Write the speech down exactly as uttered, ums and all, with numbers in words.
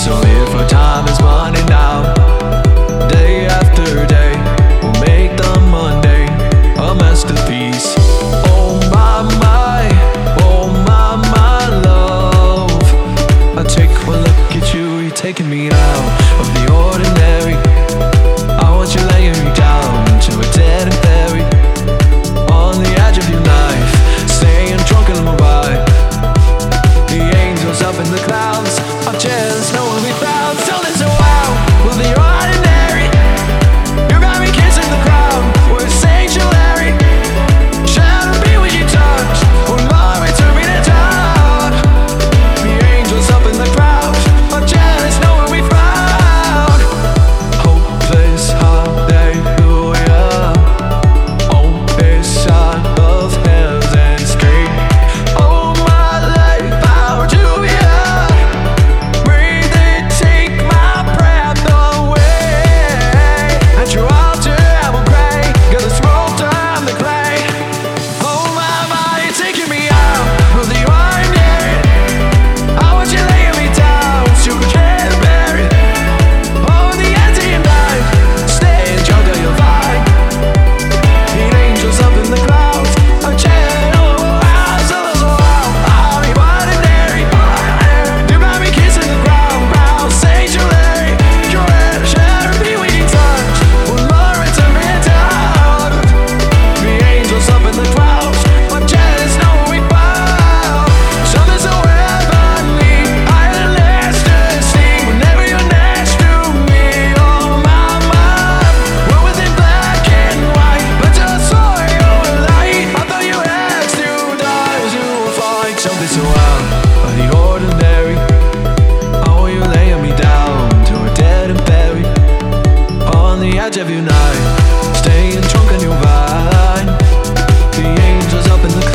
So if our time is running out, day after day, we'll make the Monday a masterpiece. Oh my, my, oh my, my love, I take one look at you, you're taking me out of the ordinary. I want you laying me down to a dead and buried on the edge of your knife, staying drunk in my ride. The angels up in the clouds are jealous, knowing we found something so wild. Well, the ordinary, you got me kissing the ground. We're sanctuary, shadow be when you touch. Oh Lord, return me to dark. The angels up in the clouds are jealous, knowing we found hopeless hallelujah. Oh, this side of heaven's gate. Oh my life, how do you breathe it, take my breath away. At your altar I will pray, got this roll down the clay. Oh my, my, you're taking me out of the ordinary. I want you laying me down so we can bury it. Oh, the end of your life, staying drunk on your vine. The angels up in the clouds are chanting, oh, wow, so, so, wow. I'll be ordinary. You got me kissing the ground, brown sanctuary. You're at a shadow be when you touch. Oh Lord, return me down. The angels up in the clouds are jealous, know what we found. Something so heavenly, higher than ecstasy. Whenever you're next to me, oh my, my, we're within black and white, but just saw your light. I thought you had to die to find something so out of the ordinary. Oh, you're laying me down to a dead and buried on the edge of your night, staying drunk on your vine. The angels up in the